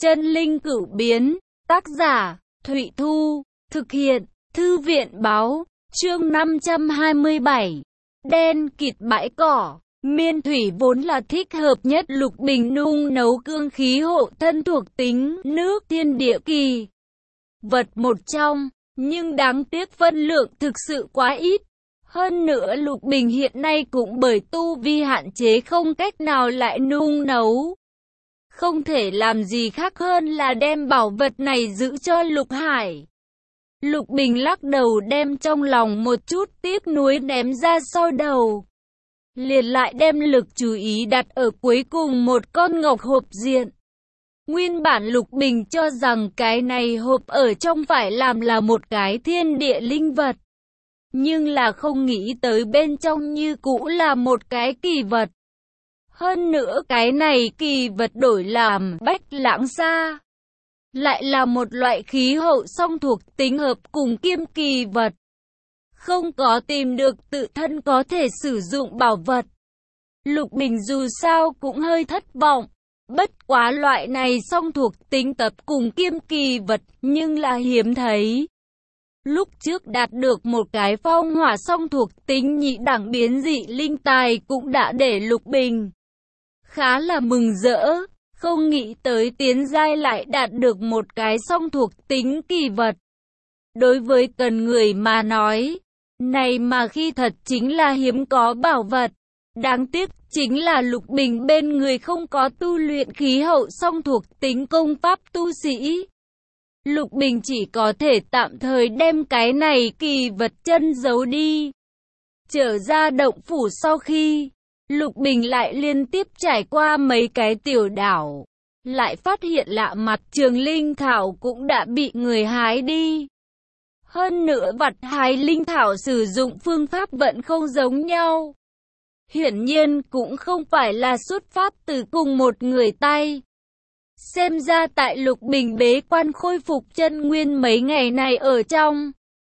Chân linh cửu biến, tác giả, Thụy Thu, thực hiện, Thư viện báo, chương 527. Đen kịt bãi cỏ, miên thủy vốn là thích hợp nhất Lục Bình nung nấu cương khí hộ thân thuộc tính nước thiên địa kỳ vật một trong, nhưng đáng tiếc phân lượng thực sự quá ít. Hơn nữa Lục Bình hiện nay cũng bởi tu vi hạn chế không cách nào lại nung nấu. Không thể làm gì khác hơn là đem bảo vật này giữ cho Lục Hải. Lục Bình lắc đầu đem trong lòng một chút tiếc nuối ném ra sau đầu. Liền lại đem lực chú ý đặt ở cuối cùng một con ngọc hộp diện. Nguyên bản Lục Bình cho rằng cái này hộp ở trong phải làm là một cái thiên địa linh vật. Nhưng là không nghĩ tới bên trong như cũ là một cái kỳ vật. Hơn nữa cái này kỳ vật đổi làm bách lãng xa. Lại là một loại khí hậu song thuộc tính hợp cùng kim kỳ vật. Không có tìm được tự thân có thể sử dụng bảo vật. Lục Bình dù sao cũng hơi thất vọng. Bất quá loại này song thuộc tính tập cùng kim kỳ vật nhưng là hiếm thấy. Lúc trước đạt được một cái phong hỏa song thuộc tính nhị đẳng biến dị linh tài cũng đã để Lục Bình khá là mừng rỡ, không nghĩ tới tiến giai lại đạt được một cái song thuộc tính kỳ vật. Đối với cần người mà nói, này mà khi thật chính là hiếm có bảo vật. Đáng tiếc chính là Lục Bình bên người không có tu luyện khí hậu song thuộc tính công pháp tu sĩ. Lục Bình chỉ có thể tạm thời đem cái này kỳ vật chân giấu đi. Trở ra động phủ sau khi Lục Bình lại liên tiếp trải qua mấy cái tiểu đảo, lại phát hiện lạ mặt trường linh thảo cũng đã bị người hái đi. Hơn nữa vật hái linh thảo sử dụng phương pháp vẫn không giống nhau. Hiển nhiên cũng không phải là xuất phát từ cùng một người tay. Xem ra tại Lục Bình bế quan khôi phục chân nguyên mấy ngày này ở trong.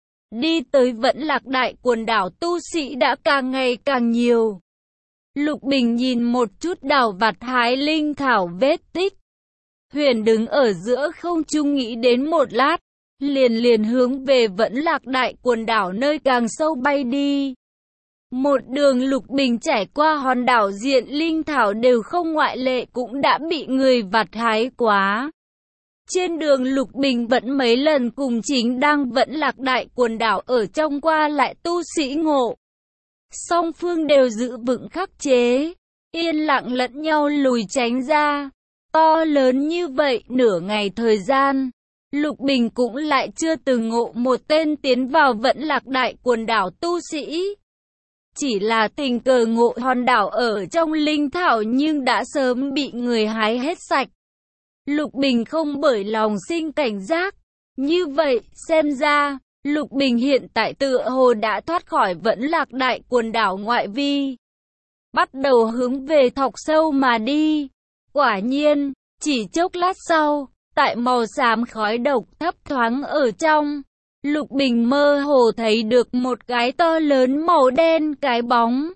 Đi tới Vẫn Lạc Đại quần đảo tu sĩ đã càng ngày càng nhiều. Lục Bình nhìn một chút đảo vặt hái linh thảo vết tích. Huyền đứng ở giữa không trung nghĩ đến một lát. Liền hướng về Vẫn Lạc Đại quần đảo nơi càng sâu bay đi. Một đường Lục Bình trải qua hòn đảo diện linh thảo đều không ngoại lệ cũng đã bị người vặt hái quá. Trên đường Lục Bình vẫn mấy lần cùng chính đang Vẫn Lạc Đại quần đảo ở trong qua lại tu sĩ ngộ. Song phương đều giữ vững khắc chế, yên lặng lẫn nhau lùi tránh ra. To lớn như vậy nửa ngày thời gian, Lục Bình cũng lại chưa từng ngộ một tên tiến vào Vẫn Lạc Đại quần đảo tu sĩ. Chỉ là tình cờ ngộ hòn đảo ở trong linh thảo nhưng đã sớm bị người hái hết sạch. Lục Bình không bởi lòng sinh cảnh giác. Như vậy, xem ra, Lục Bình hiện tại tựa hồ đã thoát khỏi Vẫn Lạc Đại quần đảo ngoại vi. Bắt đầu hướng về thọc sâu mà đi. Quả nhiên, chỉ chốc lát sau, tại màu xám khói độc thấp thoáng ở trong, Lục Bình mơ hồ thấy được một cái to lớn màu đen cái bóng.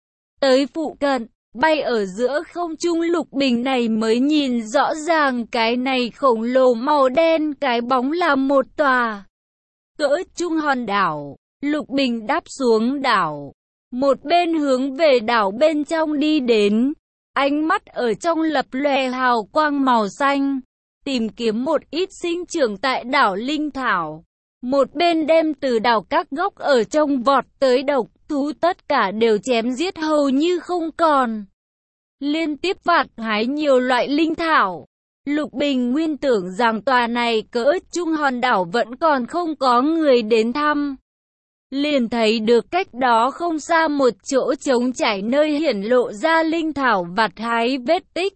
Tới phụ cận, bay ở giữa không trung Lục Bình này mới nhìn rõ ràng cái này khổng lồ màu đen cái bóng là một tòa cỡ trung hòn đảo. Lục Bình đáp xuống đảo, một bên hướng về đảo bên trong đi đến, ánh mắt ở trong lập lòe hào quang màu xanh, tìm kiếm một ít sinh trưởng tại đảo linh thảo. Một bên đem từ đảo các góc ở trong vọt tới độc thú tất cả đều chém giết hầu như không còn. Liên tiếp vặt hái nhiều loại linh thảo. Lục Bình nguyên tưởng rằng tòa này cỡ trung hòn đảo vẫn còn không có người đến thăm. Liền thấy được cách đó không xa một chỗ trống trải nơi hiển lộ ra linh thảo vặt hái vết tích.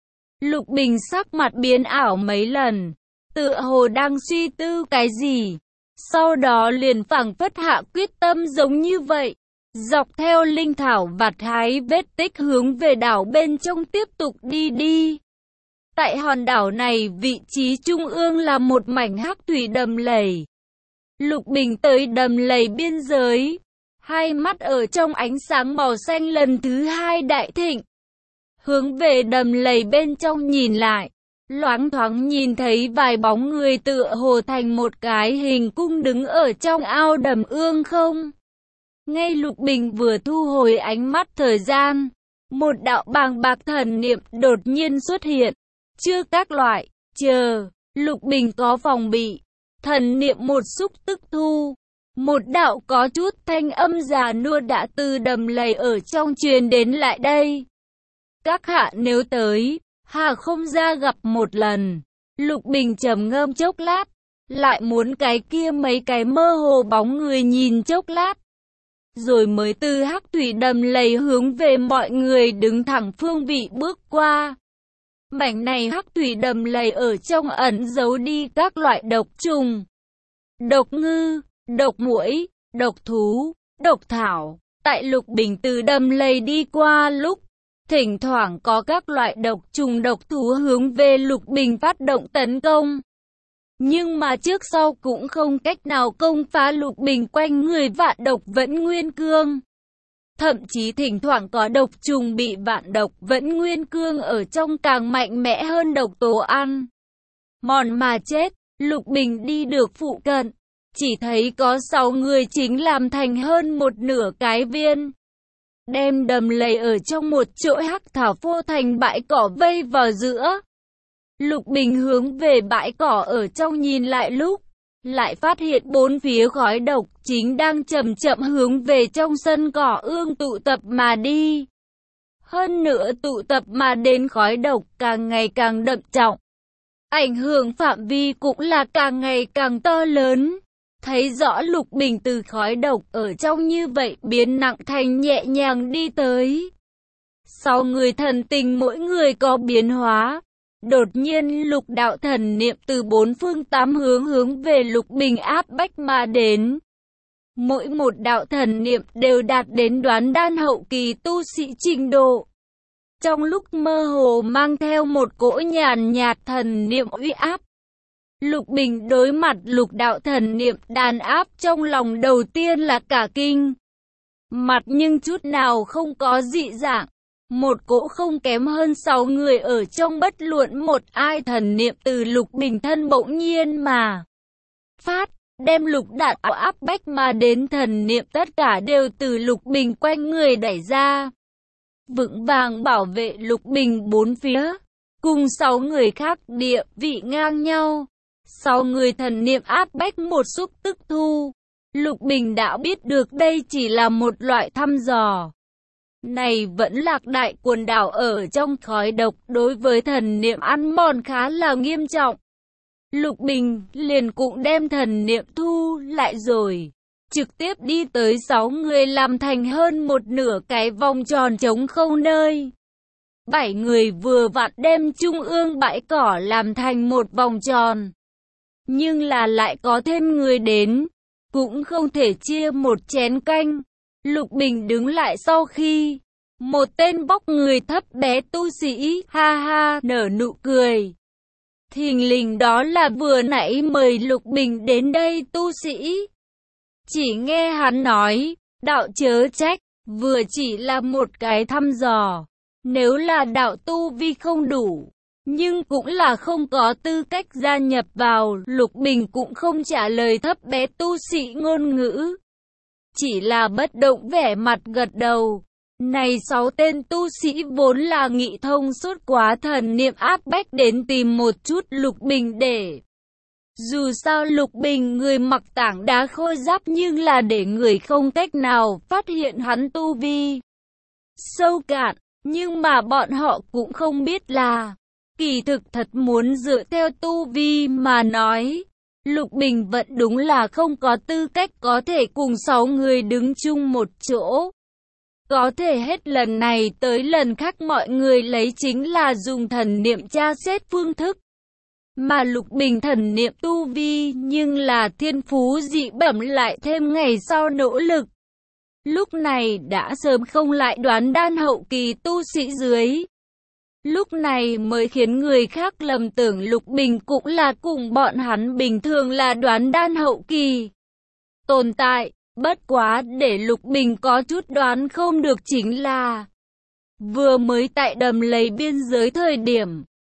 Lục Bình sắc mặt biến ảo mấy lần, tựa hồ đang suy tư cái gì. Sau đó liền phảng phất hạ quyết tâm giống như vậy, dọc theo linh thảo vặt hái vết tích hướng về đảo bên trong tiếp tục đi. Tại hòn đảo này vị trí trung ương là một mảnh hắc thủy đầm lầy. Lục Bình tới đầm lầy biên giới, hai mắt ở trong ánh sáng màu xanh lần thứ hai đại thịnh. Hướng về đầm lầy bên trong nhìn lại, loáng thoáng nhìn thấy vài bóng người tựa hồ thành một cái hình cung đứng ở trong ao đầm ương không. Ngay Lục Bình vừa thu hồi ánh mắt thời gian, một đạo bàng bạc thần niệm đột nhiên xuất hiện. Chưa các loại, chờ, Lục Bình có phòng bị, thần niệm một xúc tức thu. Một đạo có chút thanh âm già nua đã từ đầm lầy ở trong truyền đến lại đây. Các hạ nếu tới, hà không ra gặp một lần. Lục Bình trầm ngâm chốc lát, lại muốn cái kia mấy cái mơ hồ bóng người nhìn chốc lát. Rồi mới từ hắc thủy đầm lầy hướng về mọi người đứng thẳng phương vị bước qua. Mảnh này hắc thủy đầm lầy ở trong ẩn giấu đi các loại độc trùng, độc ngư, độc muỗi, độc thú, độc thảo. Tại Lục Bình từ đầm lầy đi qua lúc, thỉnh thoảng có các loại độc trùng độc thú hướng về Lục Bình phát động tấn công. Nhưng mà trước sau cũng không cách nào công phá Lục Bình quanh người vạn độc vẫn nguyên cương. Thậm chí thỉnh thoảng có độc trùng bị vạn độc vẫn nguyên cương ở trong càng mạnh mẽ hơn độc tố ăn mòn mà chết. Lục Bình đi được phụ cận, chỉ thấy có 6 người chính làm thành hơn một nửa cái viên. Đem đầm lầy ở trong một chỗ hắc thảo phô thành bãi cỏ vây vào giữa. Lục Bình hướng về bãi cỏ ở trong nhìn lại lúc, lại phát hiện bốn phía khói độc chính đang chậm chậm hướng về trong sân cỏ ương tụ tập mà đi. Hơn nữa tụ tập mà đến khói độc càng ngày càng đậm trọng. Ảnh hưởng phạm vi cũng là càng ngày càng to lớn. Thấy rõ Lục Bình từ khói độc ở trong như vậy biến nặng thành nhẹ nhàng đi tới. 6 người thần tình mỗi người có biến hóa. Đột nhiên lục đạo thần niệm từ 4 phương 8 hướng hướng về Lục Bình áp bách mà đến. Mỗi một đạo thần niệm đều đạt đến đoán đan hậu kỳ tu sĩ trình độ. Trong lúc mơ hồ mang theo một cỗ nhàn nhạt thần niệm uy áp. Lục Bình đối mặt lục đạo thần niệm đàn áp trong lòng đầu tiên là cả kinh. Mặt nhưng chút nào không có dị dạng. Một cỗ không kém hơn 6 người ở trong bất luận một ai thần niệm từ Lục Bình thân bỗng nhiên mà phát, đem lục đạo áp bách mà đến thần niệm tất cả đều từ Lục Bình quanh người đẩy ra. Vững vàng bảo vệ Lục Bình bốn phía, cùng 6 người khác địa vị ngang nhau. 6 người thần niệm áp bách một xúc tức thu. Lục Bình đã biết được đây chỉ là một loại thăm dò. Này vẫn lạc đại quần đảo ở trong khói độc đối với thần niệm ăn mòn khá là nghiêm trọng. Lục Bình liền cũng đem thần niệm thu lại rồi. Trực tiếp đi tới 6 người làm thành hơn một nửa cái vòng tròn trống không nơi. 7 người vừa vặn đem trung ương bãi cỏ làm thành một vòng tròn. Nhưng là lại có thêm người đến, cũng không thể chia một chén canh. Lục Bình đứng lại sau khi một tên vóc người thấp bé tu sĩ ha ha nở nụ cười. Thình lình đó là vừa nãy mời Lục Bình đến đây tu sĩ. Chỉ nghe hắn nói, đạo chớ trách, vừa chỉ là một cái thăm dò. Nếu là đạo tu vi không đủ, nhưng cũng là không có tư cách gia nhập vào. Lục Bình cũng không trả lời thấp bé tu sĩ ngôn ngữ. Chỉ là bất động vẻ mặt gật đầu. Này 6 tên tu sĩ vốn là nghị thông suốt quá thần niệm áp bách đến tìm một chút Lục Bình để. Dù sao Lục Bình người mặc tảng đá khôi giáp nhưng là để người không cách nào phát hiện hắn tu vi sâu cạn. Nhưng mà bọn họ cũng không biết là, kỳ thực thật muốn dựa theo tu vi mà nói. Lục Bình vẫn đúng là không có tư cách có thể cùng 6 người đứng chung một chỗ. Có thể hết lần này tới lần khác mọi người lấy chính là dùng thần niệm tra xét phương thức. Mà Lục Bình thần niệm tu vi nhưng là thiên phú dị bẩm lại thêm ngày sau nỗ lực. Lúc này đã sớm không lại đoán đan hậu kỳ tu sĩ dưới. Lúc này mới khiến người khác lầm tưởng Lục Bình cũng là cùng bọn hắn bình thường là đoán đan hậu kỳ tồn tại. Bất quá để Lục Bình có chút đoán không được chính là vừa mới tại đầm lầy biên giới thời điểm,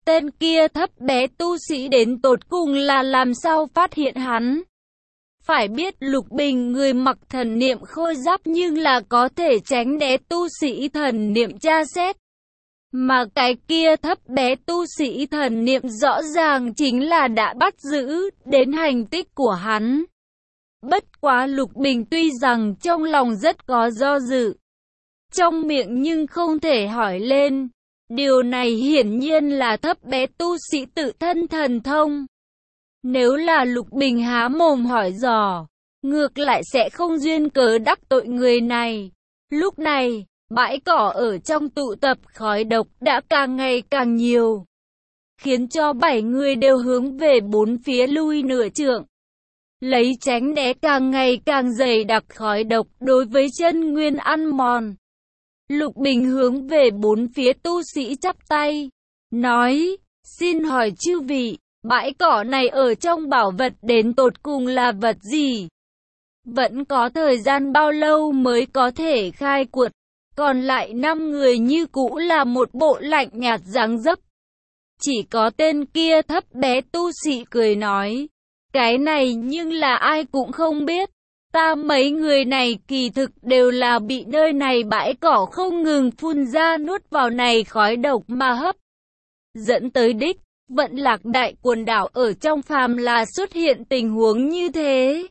Tên kia thấp bé tu sĩ đến tột cùng là làm sao phát hiện hắn. Phải biết Lục Bình người mặc thần niệm khôi giáp nhưng là có thể tránh né tu sĩ thần niệm tra xét. Mà cái kia thấp bé tu sĩ thần niệm rõ ràng chính là đã bắt giữ đến hành tích của hắn. Bất quá Lục Bình tuy rằng trong lòng rất có do dự, trong miệng nhưng không thể hỏi lên. Điều này hiển nhiên là thấp bé tu sĩ tự thân thần thông. Nếu là Lục Bình há mồm hỏi dò, ngược lại sẽ không duyên cớ đắc tội người này. Lúc này, bãi cỏ ở trong tụ tập khói độc đã càng ngày càng nhiều, khiến cho 7 người đều hướng về bốn phía lui nửa trượng, lấy tránh né càng ngày càng dày đặc khói độc đối với chân nguyên ăn mòn. Lục Bình hướng về bốn phía tu sĩ chắp tay, nói, xin hỏi chư vị, bãi cỏ này ở trong bảo vật đến tột cùng là vật gì? Vẫn có thời gian bao lâu mới có thể khai quật? Còn lại 5 người như cũ là một bộ lạnh nhạt dáng dấp. Chỉ có tên kia thấp bé tu sĩ cười nói, cái này nhưng là ai cũng không biết. Ta mấy người này kỳ thực đều là bị nơi này bãi cỏ không ngừng phun ra nuốt vào này khói độc mà hấp dẫn tới đích. Vận Lạc đại quần đảo ở trong phàm là xuất hiện tình huống như thế.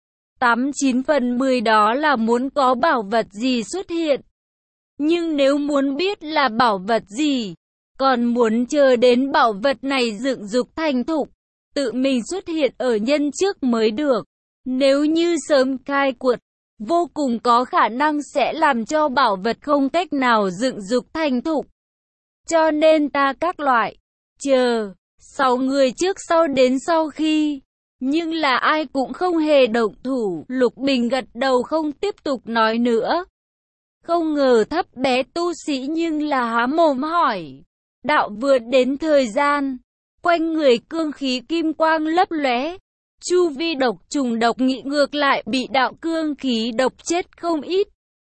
89 phần 10 đó là muốn có bảo vật gì xuất hiện. Nhưng nếu muốn biết là bảo vật gì, còn muốn chờ đến bảo vật này dựng dục thành thục, tự mình xuất hiện ở nhân trước mới được. Nếu như sớm khai quật, vô cùng có khả năng sẽ làm cho bảo vật không cách nào dựng dục thành thục. Cho nên ta các loại, chờ, 6 người trước sau đến sau khi, nhưng là ai cũng không hề động thủ. Lục Bình gật đầu không tiếp tục nói nữa. Không ngờ thấp bé tu sĩ nhưng là há mồm hỏi. Đạo vượt đến thời gian, quanh người cương khí kim quang lấp lóe. Chu vi độc trùng độc nghị ngược lại bị đạo cương khí độc chết không ít.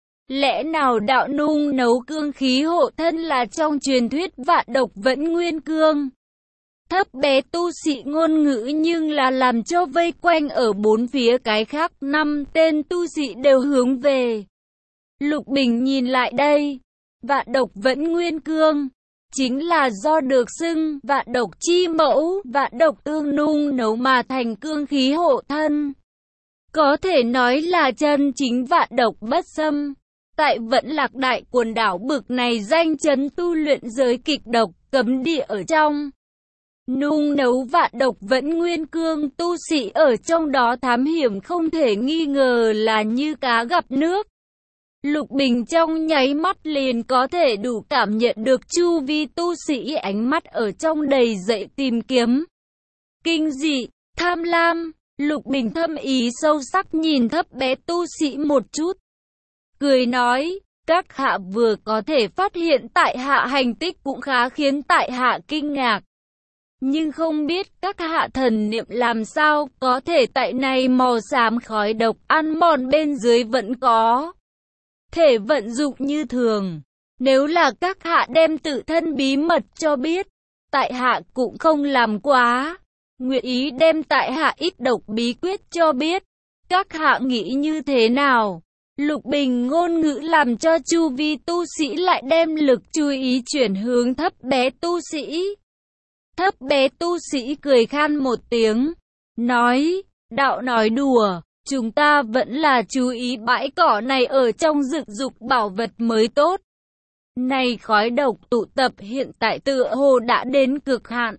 Lẽ nào đạo nung nấu cương khí hộ thân là trong truyền thuyết vạn độc vẫn nguyên cương? Thấp bé tu sĩ ngôn ngữ nhưng là làm cho vây quanh ở bốn phía cái khác 5 tên tu sĩ đều hướng về. Lục Bình nhìn lại đây, vạn độc vẫn nguyên cương, chính là do được xưng vạn độc chi mẫu, vạn độc tương nung nấu mà thành cương khí hộ thân. Có thể nói là chân chính vạn độc bất xâm. Tại Vận Lạc đại quần đảo bực này danh chấn tu luyện giới kịch độc, cấm địa ở trong. Nung nấu vạn độc vẫn nguyên cương tu sĩ ở trong đó thám hiểm không thể nghi ngờ là như cá gặp nước. Lục Bình trong nháy mắt liền có thể đủ cảm nhận được chu vi tu sĩ ánh mắt ở trong đầy dậy tìm kiếm. Kinh dị, tham lam, Lục Bình thâm ý sâu sắc nhìn thấp bé tu sĩ một chút. Cười nói, các hạ vừa có thể phát hiện tại hạ hành tích cũng khá khiến tại hạ kinh ngạc. Nhưng không biết các hạ thần niệm làm sao có thể tại này màu xám khói độc ăn mòn bên dưới vẫn có thể vận dụng như thường. Nếu là các hạ đem tự thân bí mật cho biết, tại hạ cũng không làm quá. Nguyện ý đem tại hạ ít độc bí quyết cho biết. Các hạ nghĩ như thế nào? Lục Bình ngôn ngữ làm cho chu vi tu sĩ lại đem lực chú ý chuyển hướng thấp bé tu sĩ. Thấp bé tu sĩ cười khan một tiếng, nói, đạo nói đùa, chúng ta vẫn là chú ý bãi cỏ này ở trong dựng dục bảo vật mới tốt. Này khói độc tụ tập hiện tại tựa hồ đã đến cực hạn.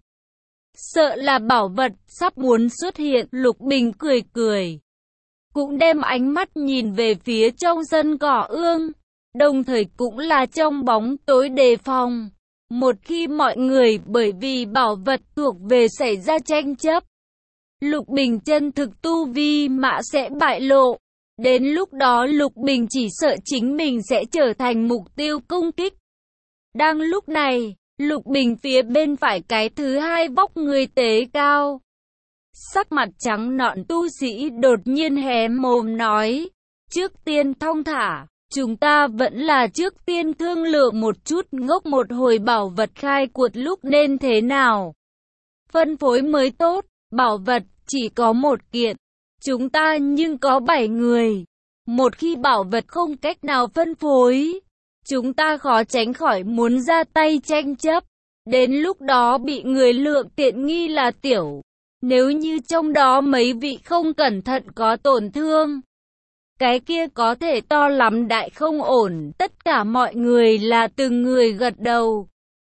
Sợ là bảo vật sắp muốn xuất hiện. Lục Bình cười cười, cũng đem ánh mắt nhìn về phía trong sân cỏ ương, đồng thời cũng là trong bóng tối đề phòng. Một khi mọi người bởi vì bảo vật thuộc về xảy ra tranh chấp, Lục Bình chân thực tu vi mã sẽ bại lộ. Đến lúc đó Lục Bình chỉ sợ chính mình sẽ trở thành mục tiêu công kích. Đang lúc này, Lục Bình phía bên phải cái thứ hai vóc người tế cao, sắc mặt trắng nõn tu sĩ đột nhiên hé mồm nói, trước tiên thong thả, Chúng ta vẫn là trước tiên thương lượng một chút, ngốc một hồi bảo vật khai cuộc lúc nên thế nào. Phân phối mới tốt, bảo vật chỉ có một kiện. Chúng ta nhưng có 7 người. Một khi bảo vật không cách nào phân phối, chúng ta khó tránh khỏi muốn ra tay tranh chấp. Đến lúc đó bị người lượng tiện nghi là tiểu. Nếu như trong đó mấy vị không cẩn thận có tổn thương, cái kia có thể to lắm đại không ổn. Tất cả mọi người là từng người gật đầu.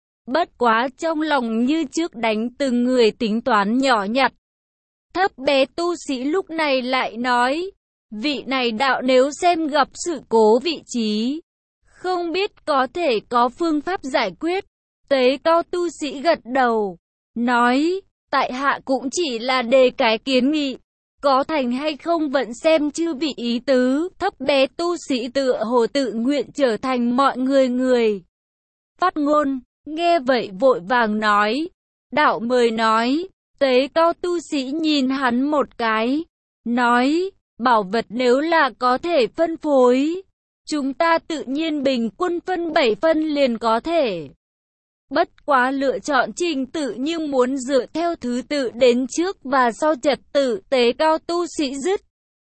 Bất quá trong lòng như trước đánh từng người tính toán nhỏ nhặt. Thấp bé tu sĩ lúc này lại nói, vị này đạo nếu xem gặp sự cố vị trí, không biết có thể có phương pháp giải quyết. Tế cao tu sĩ gật đầu, nói, tại hạ cũng chỉ là đề cái kiến nghị, có thành hay không vẫn xem chư vị ý tứ. Thấp bé tu sĩ tựa hồ tự nguyện trở thành mọi người phát ngôn, nghe vậy vội vàng nói, đạo mời nói. Tế cao tu sĩ nhìn hắn một cái, nói, bảo vật nếu là có thể phân phối, chúng ta tự nhiên bình quân phân 7 phân liền có thể. Bất quá lựa chọn trình tự nhưng muốn dựa theo thứ tự đến trước và sau trật tự. Tế cao tu sĩ dứt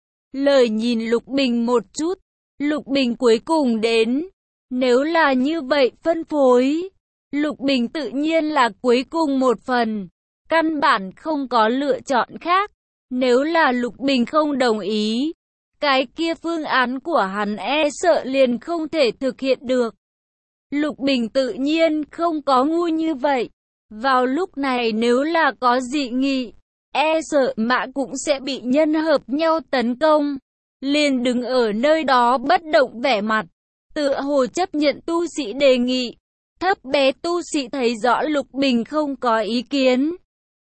lời nhìn Lục Bình một chút. Lục Bình cuối cùng đến. Nếu là như vậy phân phối, Lục Bình tự nhiên là cuối cùng một phần. Căn bản không có lựa chọn khác. Nếu là Lục Bình không đồng ý, cái kia phương án của hắn e sợ liền không thể thực hiện được. Lục Bình tự nhiên không có ngu như vậy. Vào lúc này nếu là có dị nghị, e sợ mã cũng sẽ bị nhân hợp nhau tấn công. Liền đứng ở nơi đó bất động vẻ mặt, tựa hồ chấp nhận tu sĩ đề nghị. Thấp bé tu sĩ thấy rõ Lục Bình không có ý kiến.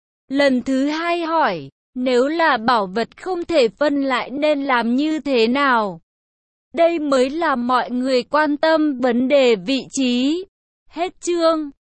Lần thứ hai hỏi, nếu là bảo vật không thể phân lại nên làm như thế nào? Đây mới là mọi người quan tâm vấn đề vị trí. Hết chương.